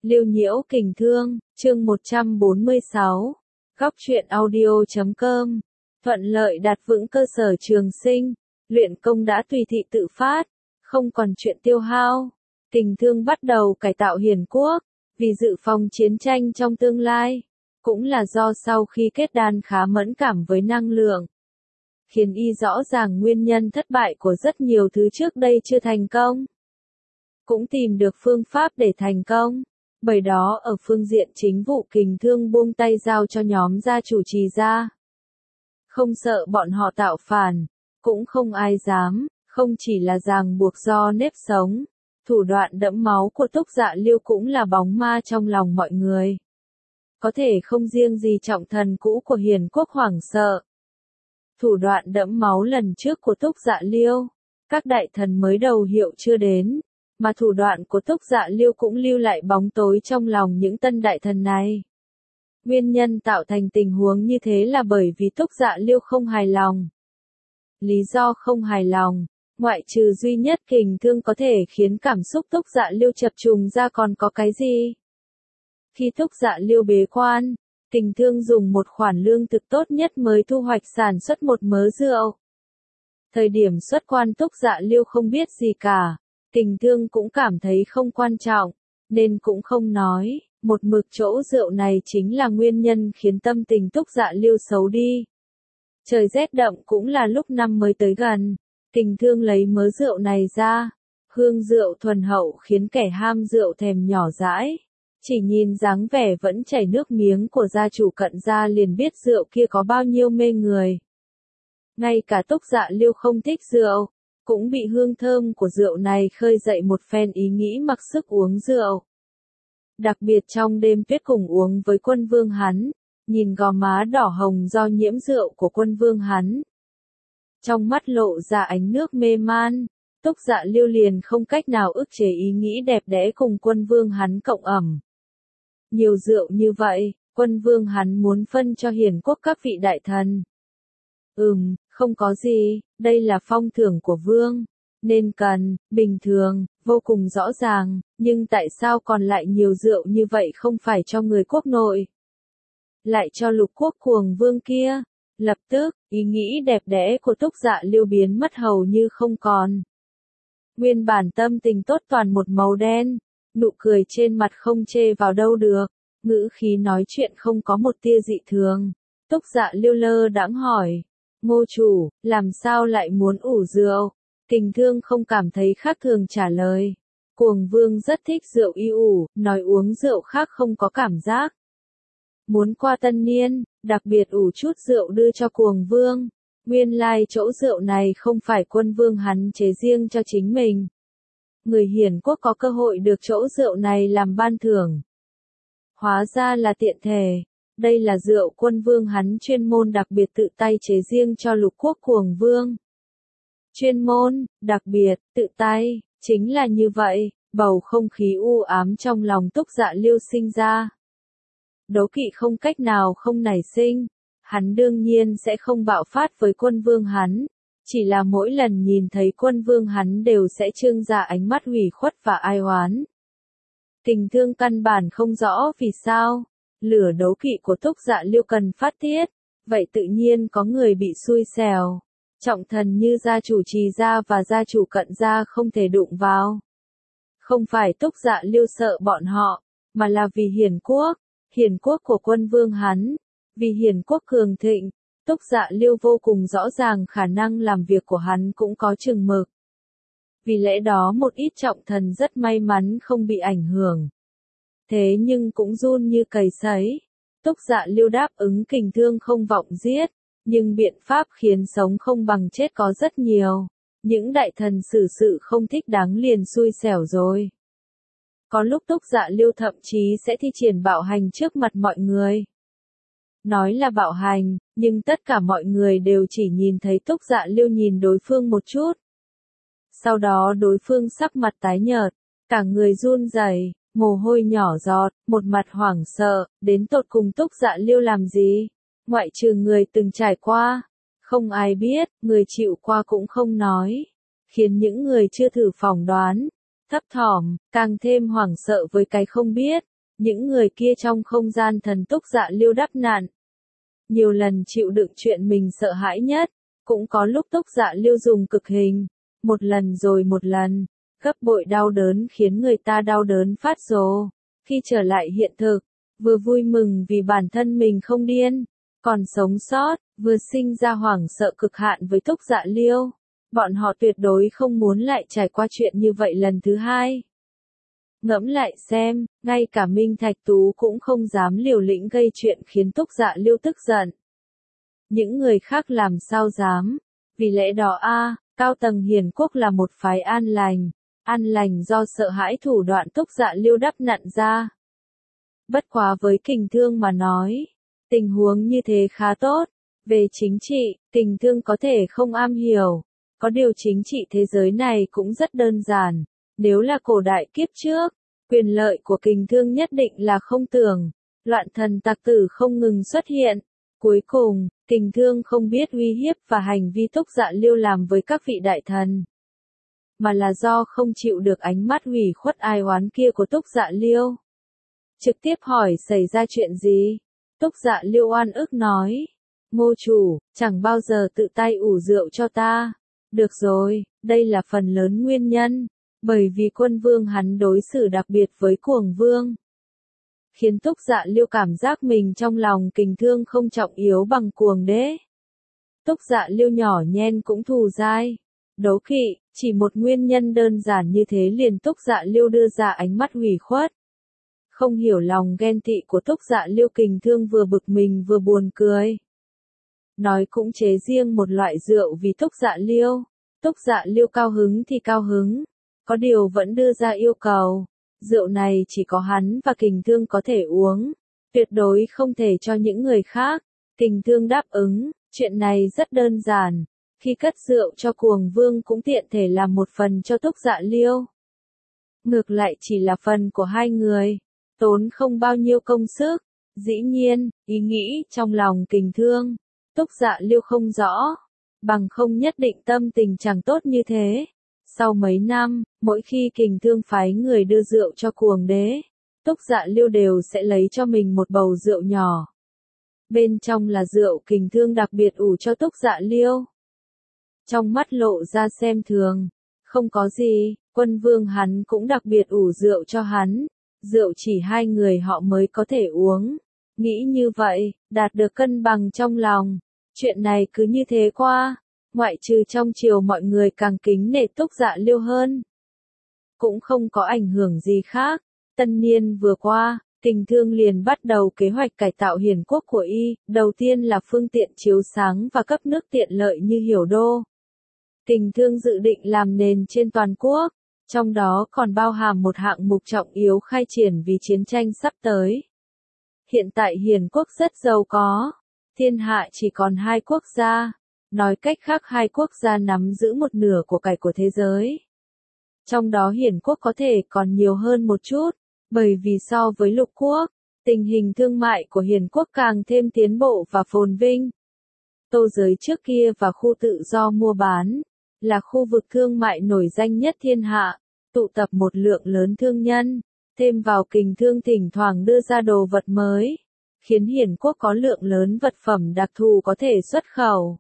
Liêu Nhiễu Kình Thương, chương 146. Góc truyện audio.com. Thuận lợi đạt vững cơ sở trường sinh, luyện công đã tùy thị tự phát, không còn chuyện tiêu hao. Kình Thương bắt đầu cải tạo Hiền Quốc, vì dự phòng chiến tranh trong tương lai, cũng là do sau khi kết đan khá mẫn cảm với năng lượng, khiến y rõ ràng nguyên nhân thất bại của rất nhiều thứ trước đây chưa thành công. Cũng tìm được phương pháp để thành công. Bởi đó ở phương diện chính vụ Kình Thương buông tay giao cho nhóm gia chủ Trì gia. Không sợ bọn họ tạo phản, cũng không ai dám, không chỉ là ràng buộc do nếp sống, thủ đoạn đẫm máu của Túc Dạ Liêu cũng là bóng ma trong lòng mọi người. Có thể không riêng gì trọng thần cũ của Hiền Quốc hoảng sợ. Thủ đoạn đẫm máu lần trước của Túc Dạ Liêu, các đại thần mới đầu hiệu chưa đến, mà thủ đoạn của Túc Dạ Liêu cũng lưu lại bóng tối trong lòng những tân đại thần này. Nguyên nhân tạo thành tình huống như thế là bởi vì Túc Dạ Liêu không hài lòng. Lý do không hài lòng, ngoại trừ duy nhất Kình Thương có thể khiến cảm xúc Túc Dạ Liêu chập trùng ra còn có cái gì? Khi Túc Dạ Liêu bế quan, Kình Thương dùng một khoản lương thực tốt nhất mới thu hoạch sản xuất một mớ rượu. Thời điểm xuất quan Túc Dạ Liêu không biết gì cả. Kình Thương cũng cảm thấy không quan trọng, nên cũng không nói, một mực chỗ rượu này chính là nguyên nhân khiến tâm tình Túc Dạ Liêu xấu đi. Trời rét đậm cũng là lúc năm mới tới gần, Kình Thương lấy mớ rượu này ra, hương rượu thuần hậu khiến kẻ ham rượu thèm nhỏ dãi. Chỉ nhìn dáng vẻ vẫn chảy nước miếng của gia chủ Cận gia liền biết rượu kia có bao nhiêu mê người. Ngay cả Túc Dạ Liêu không thích rượu, cũng bị hương thơm của rượu này khơi dậy một phen ý nghĩ mặc sức uống rượu. Đặc biệt trong đêm tuyết cùng uống với quân vương hắn, nhìn gò má đỏ hồng do nhiễm rượu của quân vương hắn. Trong mắt lộ ra ánh nước mê man, Túc Dạ Liêu liền không cách nào ức chế ý nghĩ đẹp đẽ cùng quân vương hắn cộng ẩm. Nhiều rượu như vậy, quân vương hắn muốn phân cho Hiền Quốc các vị đại thần. Không có gì, đây là phong thưởng của vương, nên cần, bình thường, vô cùng rõ ràng, nhưng tại sao còn lại nhiều rượu như vậy không phải cho người quốc nội? Lại cho lục quốc cuồng vương kia. Lập tức, ý nghĩ đẹp đẽ của Túc Dạ Liêu biến mất hầu như không còn. Nguyên bản tâm tình tốt toàn một màu đen, nụ cười trên mặt không chê vào đâu được, ngữ khí nói chuyện không có một tia dị thường. Túc Dạ Liêu lơ đãng hỏi. Ngô chủ, làm sao lại muốn ủ rượu? Kình Thương không cảm thấy khác thường trả lời. Cuồng vương rất thích rượu y ủ, nói uống rượu khác không có cảm giác. Muốn qua tân niên, đặc biệt ủ chút rượu đưa cho cuồng vương. Nguyên lai chỗ rượu này không phải quân vương hắn chế riêng cho chính mình. Người Hiền Quốc có cơ hội được chỗ rượu này làm ban thưởng. Hóa ra là tiện thể. Đây là rượu quân vương hắn chuyên môn đặc biệt tự tay chế riêng cho lục quốc cuồng vương. Chuyên môn, đặc biệt, tự tay, chính là như vậy, bầu không khí u ám trong lòng Túc Dạ Liêu sinh ra. Đố kỵ không cách nào không nảy sinh, hắn đương nhiên sẽ không bạo phát với quân vương hắn, chỉ là mỗi lần nhìn thấy quân vương hắn đều sẽ trương ra ánh mắt hủy khuất và ai oán. Kình Thương căn bản không rõ vì sao. Lửa đấu kỵ của Túc Dạ Liêu cần phát tiết, vậy tự nhiên có người bị xui xẻo. Trọng thần như gia chủ Trì gia và gia chủ Cận gia không thể đụng vào. Không phải Túc Dạ Liêu sợ bọn họ, mà là vì Hiền Quốc của quân vương hắn. Vì Hiền Quốc cường thịnh, Túc Dạ Liêu vô cùng rõ ràng khả năng làm việc của hắn cũng có chừng mực. Vì lẽ đó một ít trọng thần rất may mắn không bị ảnh hưởng. Thế nhưng cũng run như cầy sấy. Túc Dạ Liêu đáp ứng Kình Thương không vọng giết, nhưng biện pháp khiến sống không bằng chết có rất nhiều. Những đại thần xử sự không thích đáng liền xui xẻo rồi. Có lúc Túc Dạ Liêu thậm chí sẽ thi triển bạo hành trước mặt mọi người. Nói là bạo hành, nhưng tất cả mọi người đều chỉ nhìn thấy Túc Dạ Liêu nhìn đối phương một chút. Sau đó đối phương sắc mặt tái nhợt, cả người run rẩy. Mồ hôi nhỏ giọt, một mặt hoảng sợ, đến tột cùng Túc Dạ Liêu làm gì? Ngoại trừ người từng trải qua, không ai biết, người chịu qua cũng không nói, khiến những người chưa thử phỏng đoán, thấp thỏm, càng thêm hoảng sợ với cái không biết. Những người kia trong không gian thần Túc Dạ Liêu đắp nạn. Nhiều lần chịu đựng chuyện mình sợ hãi nhất, cũng có lúc Túc Dạ Liêu dùng cực hình, một lần rồi một lần, gấp bội đau đớn khiến người ta đau đớn phát rồ. Khi trở lại hiện thực, vừa vui mừng vì bản thân mình không điên, còn sống sót, vừa sinh ra hoảng sợ cực hạn với Túc Dạ Liêu. Bọn họ tuyệt đối không muốn lại trải qua chuyện như vậy lần thứ hai. Ngẫm lại xem, ngay cả Minh Thạch Tú cũng không dám liều lĩnh gây chuyện khiến Túc Dạ Liêu tức giận. Những người khác làm sao dám? Vì lẽ đó Cao tầng Hiền Quốc là một phái an lành do sợ hãi thủ đoạn Túc Dạ Liêu đắp nặn ra. Bất quá với Kình Thương mà nói, tình huống như thế khá tốt. Về chính trị, Kình Thương có thể không am hiểu, có điều chính trị thế giới này cũng rất đơn giản. Nếu là cổ đại kiếp trước, quyền lợi của Kình Thương nhất định là không tưởng, loạn thần tặc tử không ngừng xuất hiện. Cuối cùng, Kình Thương không biết uy hiếp và hành vi Túc Dạ Liêu làm với các vị đại thần, mà là do không chịu được ánh mắt ủy khuất ai oán kia của Túc Dạ Liêu. Trực tiếp hỏi xảy ra chuyện gì? Túc Dạ Liêu oan ức nói, Ngô chủ, chẳng bao giờ tự tay ủ rượu cho ta. Được rồi, đây là phần lớn nguyên nhân, bởi vì quân vương hắn đối xử đặc biệt với Cuồng Vương, khiến Túc Dạ Liêu cảm giác mình trong lòng Kình Thương không trọng yếu bằng Cuồng Đế. Túc Dạ Liêu nhỏ nhen cũng thù dai, đố kỵ, chỉ một nguyên nhân đơn giản như thế liền Túc Dạ Liêu đưa ra ánh mắt ủy khuất. Không hiểu lòng ghen tị của Túc Dạ Liêu, Kình Thương vừa bực mình vừa buồn cười. Nói cũng chế riêng một loại rượu vì Túc Dạ Liêu. Túc Dạ Liêu cao hứng thì cao hứng, có điều vẫn đưa ra yêu cầu. Rượu này chỉ có hắn và Kình Thương có thể uống, tuyệt đối không thể cho những người khác. Kình Thương đáp ứng, chuyện này rất đơn giản. Khi cất rượu cho Cuồng Vương cũng tiện thể làm một phần cho Túc Dạ Liêu. Ngược lại chỉ là phần của hai người, tốn không bao nhiêu công sức. Dĩ nhiên, ý nghĩ trong lòng Kình Thương, Túc Dạ Liêu không rõ, bằng không nhất định tâm tình chẳng tốt như thế. Sau mấy năm, mỗi khi Kình Thương phái người đưa rượu cho Cuồng Đế, Túc Dạ Liêu đều sẽ lấy cho mình một bầu rượu nhỏ. Bên trong là rượu Kình Thương đặc biệt ủ cho Túc Dạ Liêu. Trong mắt lộ ra xem thường, không có gì, quân vương hắn cũng đặc biệt ủ rượu cho hắn. Rượu chỉ hai người họ mới có thể uống. Nghĩ như vậy, đạt được cân bằng trong lòng. Chuyện này cứ như thế qua, ngoại trừ trong triều mọi người càng kính nể Túc Dạ Liêu hơn. Cũng không có ảnh hưởng gì khác. Tân niên vừa qua, Kình Thương liền bắt đầu kế hoạch cải tạo Hiền Quốc của y. Đầu tiên là phương tiện chiếu sáng và cấp nước tiện lợi như Hiểu Đô. Kình Thương dự định làm nền trên toàn quốc, trong đó còn bao hàm một hạng mục trọng yếu khai triển vì chiến tranh sắp tới. Hiện tại Hiền Quốc rất giàu có, thiên hạ chỉ còn hai quốc gia, nói cách khác hai quốc gia nắm giữ một nửa của cải của thế giới. Trong đó Hiền Quốc có thể còn nhiều hơn một chút, bởi vì so với Lục Quốc, tình hình thương mại của Hiền Quốc càng thêm tiến bộ và phồn vinh. Tô giới trước kia và khu tự do mua bán, là khu vực thương mại nổi danh nhất thiên hạ, tụ tập một lượng lớn thương nhân, thêm vào Kình Thương thỉnh thoảng đưa ra đồ vật mới, khiến Hiền Quốc có lượng lớn vật phẩm đặc thù có thể xuất khẩu.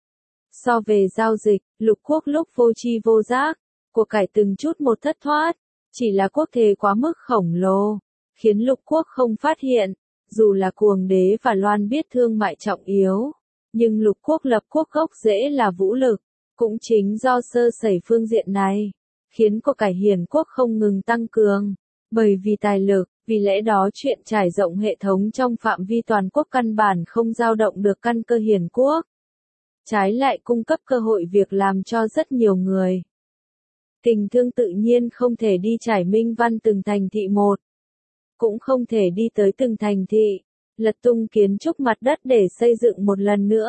So về giao dịch, Lục Quốc lúc vô tri vô giác, của cải từng chút một thất thoát, chỉ là quốc thế quá mức khổng lồ, khiến Lục Quốc không phát hiện. Dù là Cuồng Đế và Loan biết thương mại trọng yếu, nhưng Lục Quốc lập quốc gốc rễ là vũ lực. Cũng chính do sơ sẩy phương diện này, khiến của cải Hiền Quốc không ngừng tăng cường. Bởi vì tài lực, vì lẽ đó chuyện trải rộng hệ thống trong phạm vi toàn quốc căn bản không dao động được căn cơ Hiền Quốc. Trái lại cung cấp cơ hội việc làm cho rất nhiều người. Kình Thương tự nhiên không thể đi trải minh văn từng thành thị một. Cũng không thể đi tới từng thành thị, lật tung kiến trúc mặt đất để xây dựng một lần nữa.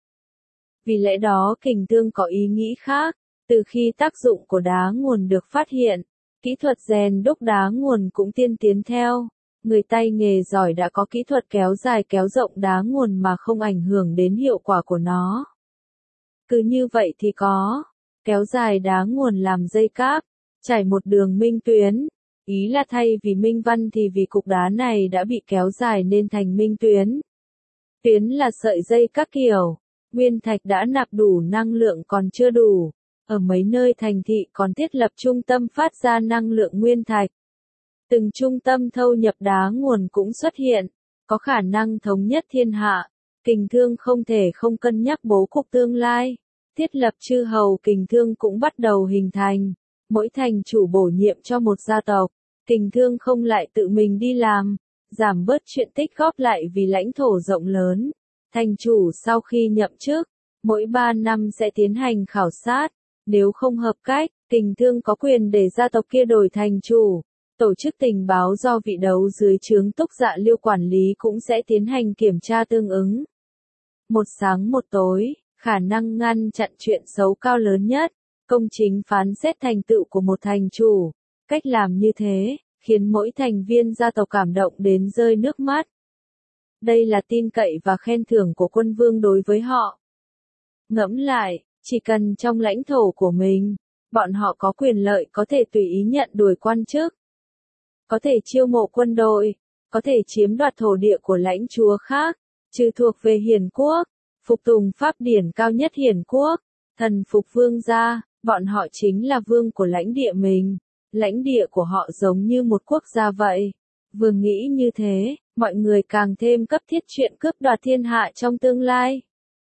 Vì lẽ đó Kình Thương có ý nghĩ khác, từ khi tác dụng của đá nguồn được phát hiện, kỹ thuật rèn đúc đá nguồn cũng tiên tiến theo. Người tay nghề giỏi đã có kỹ thuật kéo dài kéo rộng đá nguồn mà không ảnh hưởng đến hiệu quả của nó. Cứ như vậy thì có, kéo dài đá nguồn làm dây cáp, trải một đường minh tuyến, Ý là thay vì minh văn thì vì cục đá này đã bị kéo dài nên thành minh tuyến. Tuyến là sợi dây các kiểu. Nguyên thạch đã nạp đủ năng lượng còn chưa đủ. Ở mấy nơi thành thị còn thiết lập trung tâm phát ra năng lượng nguyên thạch. Từng trung tâm thâu nhập đá nguồn cũng xuất hiện, có khả năng thống nhất thiên hạ. Kình thương không thể không cân nhắc bố cục tương lai. Thiết lập chư hầu kình thương cũng bắt đầu hình thành. Mỗi thành chủ bổ nhiệm cho một gia tộc. Kình thương không lại tự mình đi làm, giảm bớt chuyện tích góp lại vì lãnh thổ rộng lớn. Thành chủ sau khi nhậm chức, mỗi 3 năm sẽ tiến hành khảo sát. Nếu không hợp cách, kình thương có quyền để gia tộc kia đổi thành chủ. Tổ chức tình báo do vị đấu dưới trướng Túc Dạ Liêu quản lý cũng sẽ tiến hành kiểm tra tương ứng. Một sáng một tối, khả năng ngăn chặn chuyện xấu cao lớn nhất, công chính phán xét thành tựu của một thành chủ. Cách làm như thế, khiến mỗi thành viên gia tộc cảm động đến rơi nước mắt. Đây là tin cậy và khen thưởng của quân vương đối với họ. Ngẫm lại, chỉ cần trong lãnh thổ của mình, bọn họ có quyền lợi có thể tùy ý nhận đuổi quan chức, có thể chiêu mộ quân đội, có thể chiếm đoạt thổ địa của lãnh chúa khác, trừ thuộc về hiền quốc, phục tùng pháp điển cao nhất hiền quốc, thần phục vương gia, bọn họ chính là vương của lãnh địa mình. Lãnh địa của họ giống như một quốc gia vậy. Vừa nghĩ như thế, mọi người càng thêm cấp thiết chuyện cướp đoạt thiên hạ trong tương lai.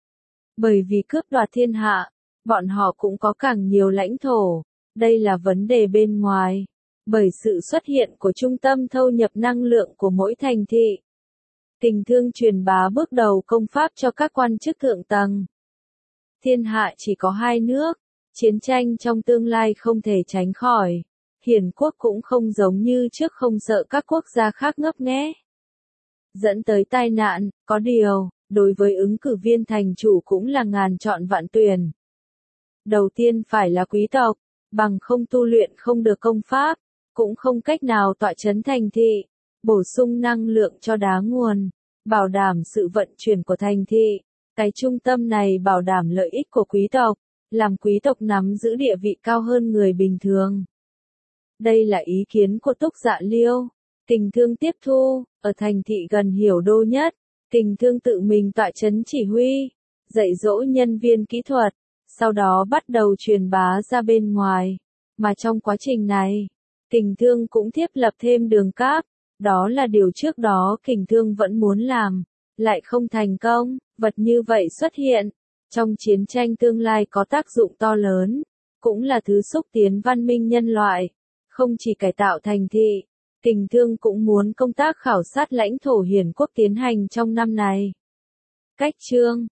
Bởi vì cướp đoạt thiên hạ, bọn họ cũng có càng nhiều lãnh thổ. Đây là vấn đề bên ngoài. Bởi sự xuất hiện của trung tâm thâu nhập năng lượng của mỗi thành thị. Kình thương truyền bá bước đầu công pháp cho các quan chức thượng tầng. Thiên hạ chỉ có 2 nước. Chiến tranh trong tương lai không thể tránh khỏi. Hiền quốc cũng không giống như trước không sợ các quốc gia khác ngấp nghé. Dẫn tới tai nạn, có điều, đối với ứng cử viên thành chủ cũng là ngàn chọn vạn tuyển. Đầu tiên phải là quý tộc, bằng không tu luyện không được công pháp, cũng không cách nào tọa chấn thành thị, bổ sung năng lượng cho đá nguồn, bảo đảm sự vận chuyển của thành thị. Cái trung tâm này bảo đảm lợi ích của quý tộc, làm quý tộc nắm giữ địa vị cao hơn người bình thường. Đây là ý kiến của Túc Dạ Liêu. Kình thương tiếp thu, ở thành thị gần Hiểu Đô nhất, kình thương tự mình tọa chấn chỉ huy, dạy dỗ nhân viên kỹ thuật, sau đó bắt đầu truyền bá ra bên ngoài. Mà trong quá trình này, kình thương cũng thiết lập thêm đường cáp, đó là điều trước đó kình thương vẫn muốn làm, lại không thành công. Vật như vậy xuất hiện, trong chiến tranh tương lai có tác dụng to lớn, cũng là thứ xúc tiến văn minh nhân loại. Không chỉ cải tạo thành thị, kình thương cũng muốn công tác khảo sát lãnh thổ hiền quốc tiến hành trong năm này. Cách chương